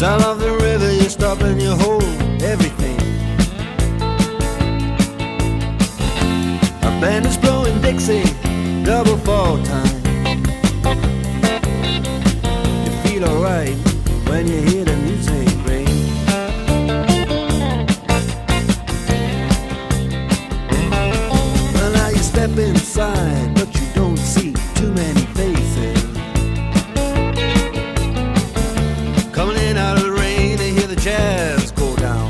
Sound of the river, you stop and you hold everything. A band is blowing Dixie, double fall time. You feel alright when you hear the music ring. Well, now you step inside, but you don't see too many faces. Coming in out of the rain, they hear the jazz go down.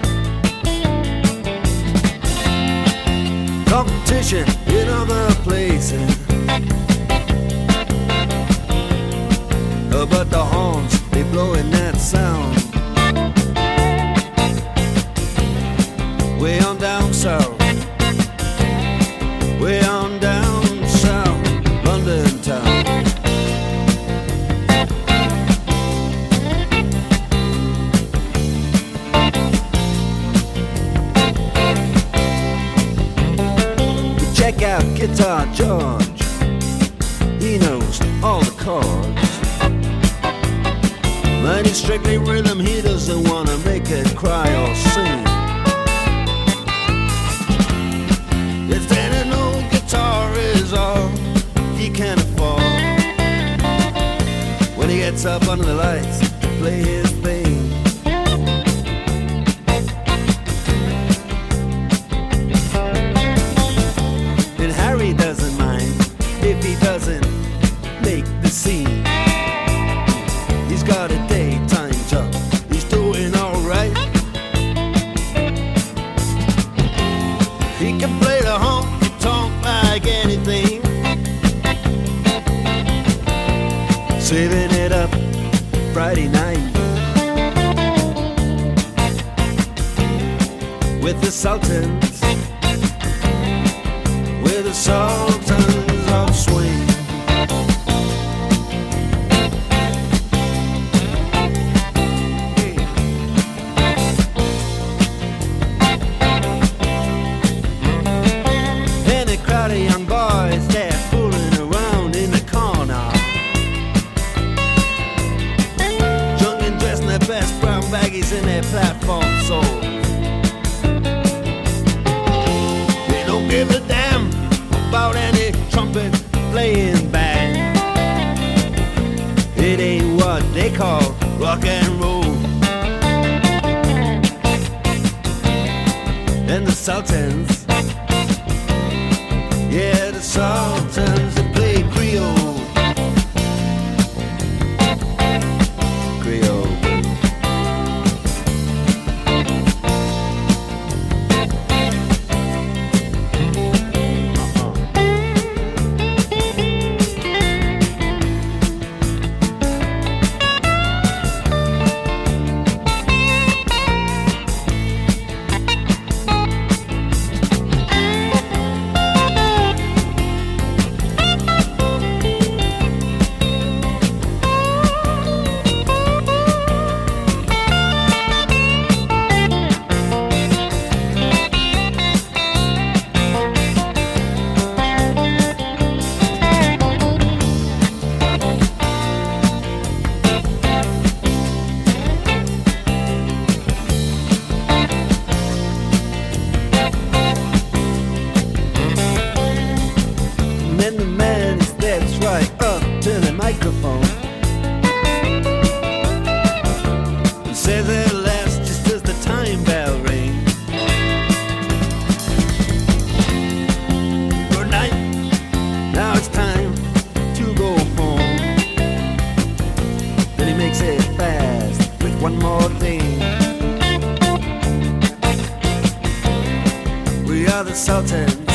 Competition in other places, but the horns, they blowing that sound. Way on down south, way on down south, London town. Check out Guitar George, he knows all the chords. But it's strictly rhythm, he doesn't wanna make it cry or sing. If then an old guitar is all he can afford, when he gets up under the lights to play his thing. And Harry doesn't mind if he doesn't make the scene. He's got a daytime job, he's doing alright. He can play the honky-tonk like anything, saving it up Friday night with the Sultans, with the Sultans of Swing. Crowd of young boys, they're fooling around in the corner, drunk and dressed in their best brown baggies in their platform soles. They don't give a damn about any trumpet playing band. It ain't what they call rock and roll. And the Sultans, yeah, the Sultans, they play Creole. Creole. And then the man steps right up to the microphone and says at last, just as the time bell rings, good night, now it's time to go home. Then he makes it fast with one more thing. We are the Sultans,